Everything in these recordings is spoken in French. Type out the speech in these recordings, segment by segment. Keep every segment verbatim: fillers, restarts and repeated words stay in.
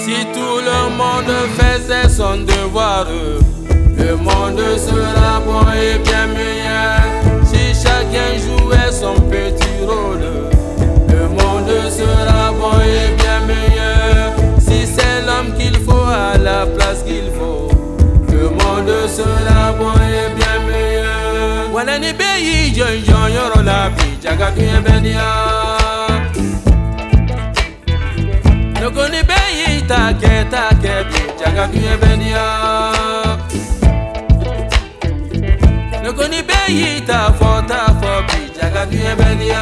Si tout le monde faisait son devoir, le monde sera bon et bien meilleur. Si chacun jouait son petit rôle, le monde sera bon et bien meilleur. Si c'est l'homme qu'il faut à la place qu'il faut, le monde sera bon et bien meilleur. Voilà ni beyi jon jon yoro la bi jaga kuye benia. Noko ni beyi take take bi jaga kuye benia. Noko ni beyi ta fo ta fo bi jaga kuye benia.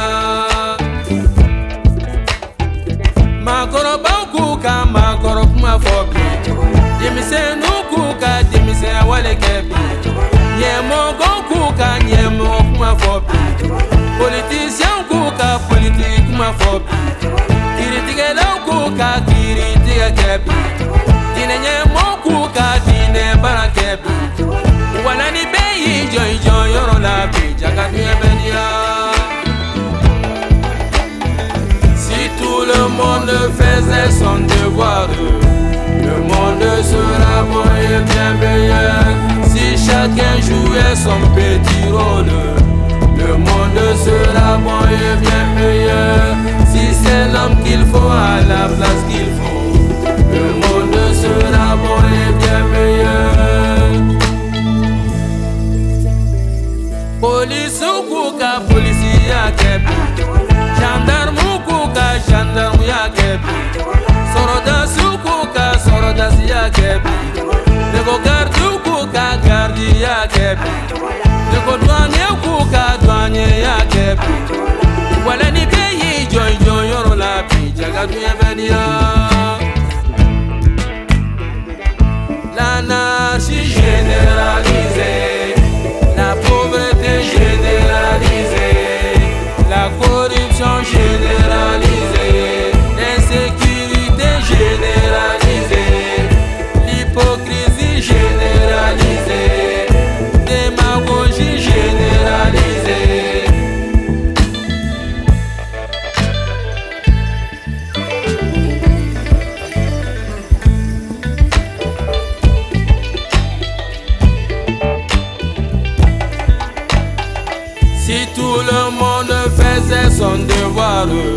Makoro bauku ka makoro kuma fo bi. Dimise nuku ka dimise wale kebi. Nyemo gonku ka nyemo kuma fo bi. Politicien ku ka politique kuma fo bi. Kiritige ku ka kiritige kebi. Dine nyemo ku ka dine bara kebi. Wala ni beyi joy joy yoro la bi jaga kuye benia. Si tout le monde faisait son devoir, le monde sera bon et bien meilleur. Si chacun jouait son petit rôle, le monde sera bon et bien meilleur. Si c'est l'homme qu'il faut à la place qu'il faut, le monde sera bon et bien meilleur. Police kuka police ya kebi, gendarme kuka gendarme ya kebi, soroda sukuka soroda ya kebi, nego garde kuka garde ya kebi, nego douanier kuka douanier ya kebi. Wala ni beyi joy joy yoro la bi jaga kuye benia. L'anarchie généralisée, la pauvreté généralisée, la corruption généralisée, l'insécurité généralisée, l'hypocrisie généralisée, démagogie généralisée. Si tout le monde faisait son devoir,